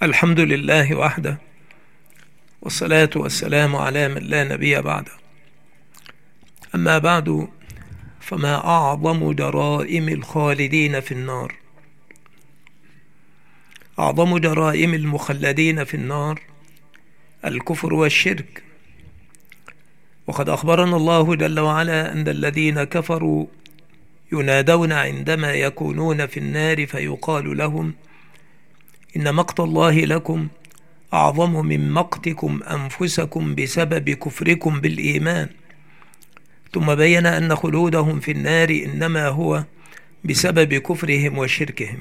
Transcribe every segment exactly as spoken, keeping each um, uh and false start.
الحمد لله وحده، والصلاة والسلام على من لا نبي بعده. أما بعد، فما أعظم جرائم الخالدين في النار. أعظم جرائم المخلدين في النار الكفر والشرك. وقد أخبرنا الله جل وعلا أن الذين كفروا ينادون عندما يكونون في النار فيقال لهم: إن مقت الله لكم أعظم من مقتكم أنفسكم بسبب كفركم بالإيمان. ثم بين أن خلودهم في النار إنما هو بسبب كفرهم وشركهم.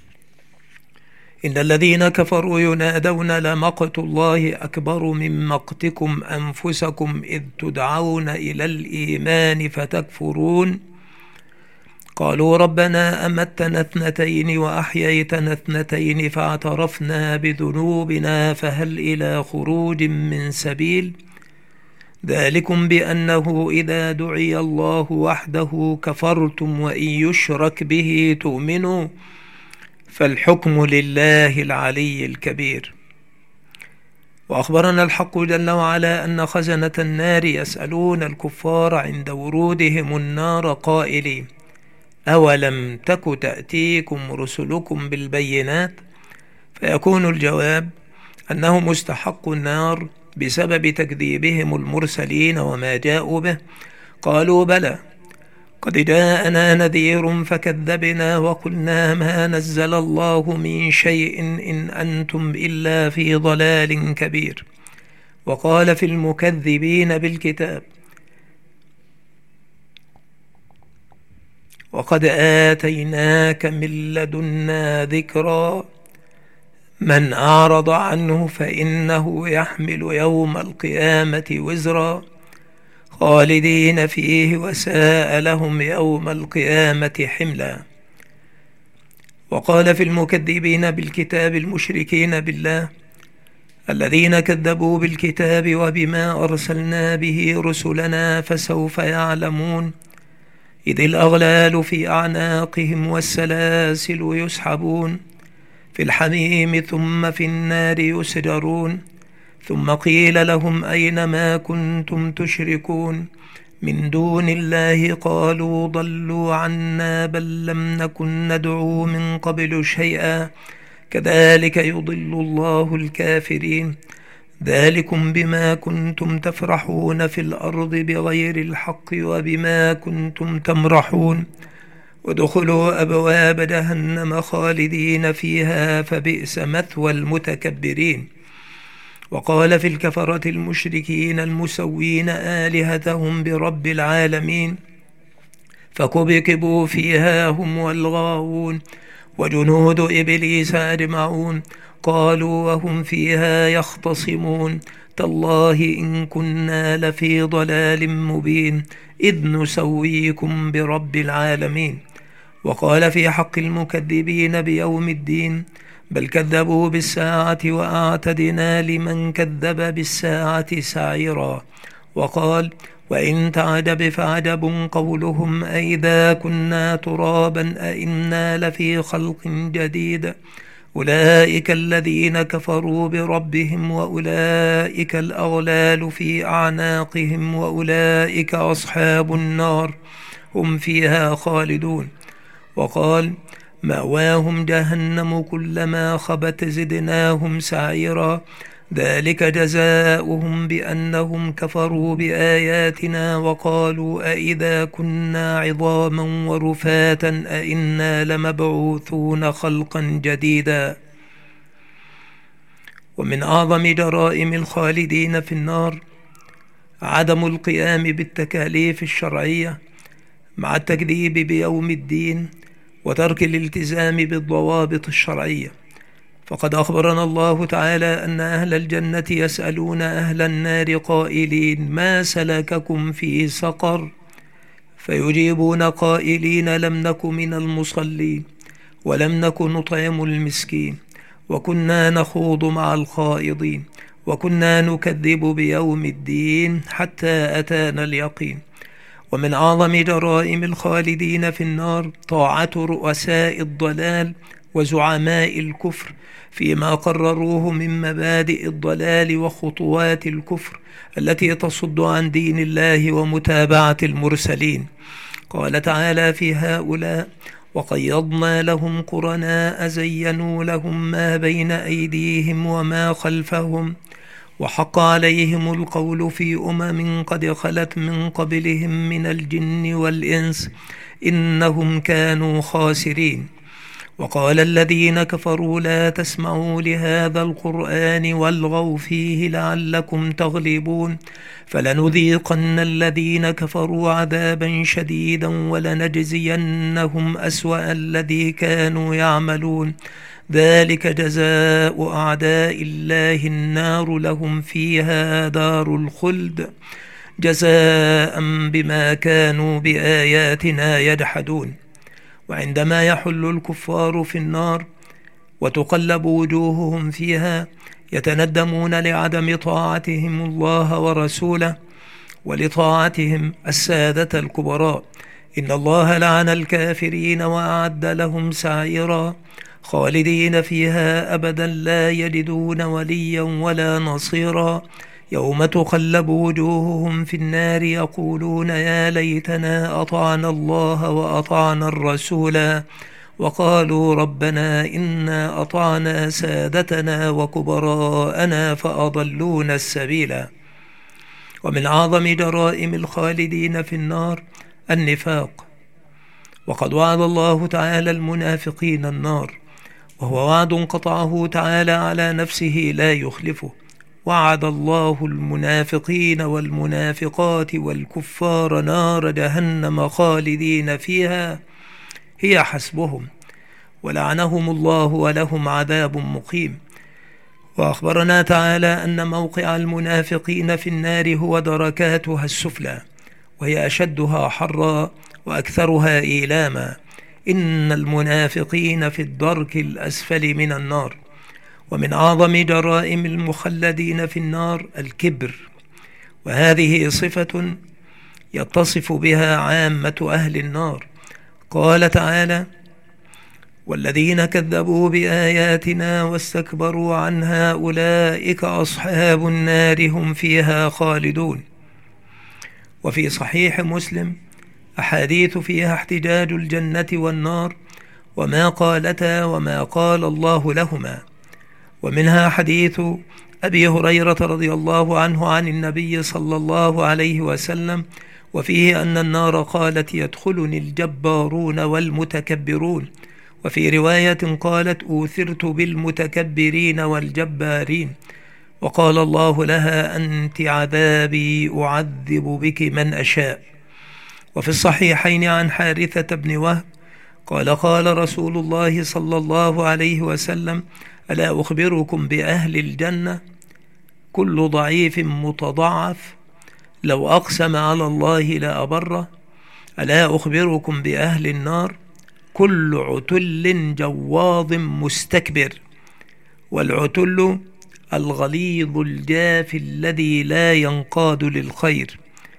إن الذين كفروا ينادون لمقت الله أكبر من مقتكم أنفسكم إذ تدعون إلى الإيمان فتكفرون. قالوا ربنا أمتنا اثنتين وأحييتنا اثنتين فاعترفنا بذنوبنا فهل إلى خروج من سبيل. ذلكم بأنه إذا دعي الله وحده كفرتم وإن يشرك به تؤمنوا فالحكم لله العلي الكبير. وأخبرنا الحق جل وعلا أن خزنة النار يسألون الكفار عند ورودهم النار قائلين: أولم تك تأتيكم رسلكم بالبينات؟ فيكون الجواب أنهم استحقوا النار بسبب تكذيبهم المرسلين وما جاءوا به. قالوا: بلى قد جاءنا نذير فكذبنا وقلنا ما نزل الله من شيء إن أنتم إلا في ضلال كبير. وقال في المكذبين بالكتاب: وقد آتيناك من لدنا ذكرا من أعرض عنه فإنه يحمل يوم القيامة وزرا خالدين فيه وساء لهم يوم القيامة حملا. وقال في المكذبين بالكتاب المشركين بالله الذين كذبوا بالكتاب وبما أرسلنا به رسلنا فسوف يعلمون إذ الأغلال في أعناقهم والسلاسل يسحبون في الحميم ثم في النار يسجرون ثم قيل لهم أين ما كنتم تشركون من دون الله قالوا ضلوا عنا بل لم نكن ندعو من قبل شيئا كذلك يضل الله الكافرين. ذلكم بما كنتم تفرحون في الأرض بغير الحق وبما كنتم تمرحون ودخلوا أبواب جهنم خالدين فيها فبئس مثوى المتكبرين. وقال في الكفرة المشركين المسوين آلهتهم برب العالمين فكبكبوا فيها هم والغاوون وجنود إبليس أجمعون قالوا وهم فيها يختصمون تالله إن كنا لفي ضلال مبين إذ نسويكم برب العالمين. وقال في حق المكذبين بيوم الدين بل كذبوا بالساعة وأعتدنا لمن كذب بالساعة سعيرا. وقال وإن تعجب فعجب قولهم أئذا كنا ترابا أئنا لفي خلق جديد أولئك الذين كفروا بربهم وأولئك الأغلال في أعناقهم وأولئك أصحاب النار هم فيها خالدون. وقال مأواهم جهنم كلما خبت زدناهم سعيرا ذلك جزاؤهم بأنهم كفروا بآياتنا وقالوا أئذا كنا عظاما ورفاتا أئنا لمبعوثون خلقا جديدا. ومن أعظم جرائم الخالدين في النار عدم القيام بالتكاليف الشرعية مع التكذيب بيوم الدين وترك الالتزام بالضوابط الشرعية. فقد أخبرنا الله تعالى أن أهل الجنة يسألون أهل النار قائلين ما سلككم في سقر فيجيبون قائلين لم نك من المصلين ولم نك نطعم المسكين وكنا نخوض مع الخائضين وكنا نكذب بيوم الدين حتى أتانا اليقين. ومن أعظم جرائم الخالدين في النار طاعة رؤساء الضلال وزعماء الكفر فيما قرروه من مبادئ الضلال وخطوات الكفر التي تصد عن دين الله ومتابعة المرسلين. قال تعالى في هؤلاء: وقيضنا لهم قرناء زينوا لهم ما بين أيديهم وما خلفهم وحق عليهم القول في أمم قد خلت من قبلهم من الجن والإنس إنهم كانوا خاسرين. وقال الذين كفروا لا تسمعوا لهذا القرآن والغوا فيه لعلكم تغلبون فلنذيقن الذين كفروا عذابا شديدا ولنجزينهم أسوأ الذي كانوا يعملون ذلك جزاء أعداء الله النار لهم فيها دار الخلد جزاء بما كانوا بآياتنا يجحدون. وعندما يحل الكفار في النار وتقلب وجوههم فيها يتندمون لعدم طاعتهم الله ورسوله ولطاعتهم السادة الكبراء. إن الله لعن الكافرين وأعد لهم سعيرا خالدين فيها أبدا لا يجدون وليا ولا نصيرا يوم تقلب وجوههم في النار يقولون يا ليتنا أطعنا الله وأطعنا الرسولا وقالوا ربنا إنا أطعنا سادتنا وكبراءنا فأضلونا السبيلا. ومن أعظم جرائم الخالدين في النار النفاق، وقد وعد الله تعالى المنافقين النار، وهو وعد قطعه تعالى على نفسه لا يخلفه. وعد الله المنافقين والمنافقات والكفار نار جهنم خالدين فيها هي حسبهم ولعنهم الله ولهم عذاب مقيم. وأخبرنا تعالى أن موقع المنافقين في النار هو دركاتها السفلى وهي أشدها حرا وأكثرها إيلاما. إن المنافقين في الدرك الأسفل من النار. ومن أعظم جرائم المخلدين في النار الكبر، وهذه صفة يتصف بها عامة أهل النار. قال تعالى: والذين كذبوا بآياتنا واستكبروا عنها أولئك أصحاب النار هم فيها خالدون. وفي صحيح مسلم أحاديث فيها احتجاج الجنة والنار وما قالتا وما قال الله لهما، ومنها حديث أبي هريرة رضي الله عنه عن النبي صلى الله عليه وسلم وفيه أن النار قالت يدخلني الجبارون والمتكبرون، وفي رواية قالت أوثرت بالمتكبرين والجبارين، وقال الله لها أنت عذابي أعذب بك من أشاء. وفي الصحيحين عن حارثة بن وهب قال قال رسول الله صلى الله عليه وسلم: ألا أخبركم بأهل الجنة؟ كل ضعيف متضعف لو أقسم على الله لأبره. ألا أخبركم بأهل النار؟ كل عتل جواظ مستكبر. والعتل الغليظ الجاف الذي لا ينقاد للخير،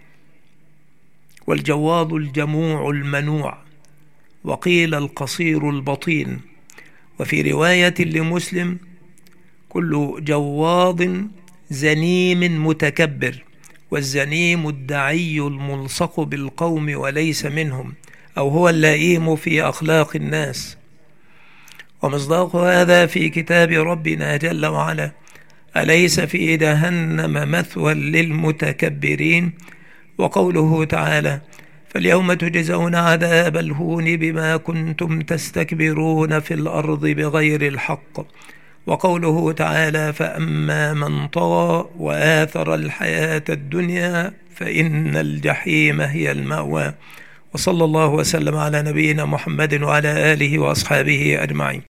والجواظ الجموع المنوع، وقيل القصير البطين. وفي رواية لمسلم: كل جواظ زنيم متكبر. والزنيم الدعي الملصق بالقوم وليس منهم، أو هو اللئيم في أخلاق الناس. ومصداق هذا في كتاب ربنا جل وعلا: أليس في جهنم مثوى للمتكبرين. وقوله تعالى: فاليوم تجزون عذاب الهون بما كنتم تستكبرون في الأرض بغير الحق. وقوله تعالى: فأما من طغى وآثر الحياة الدنيا فإن الجحيم هي المأوى. وصلى الله وسلم على نبينا محمد وعلى آله وأصحابه أجمعين.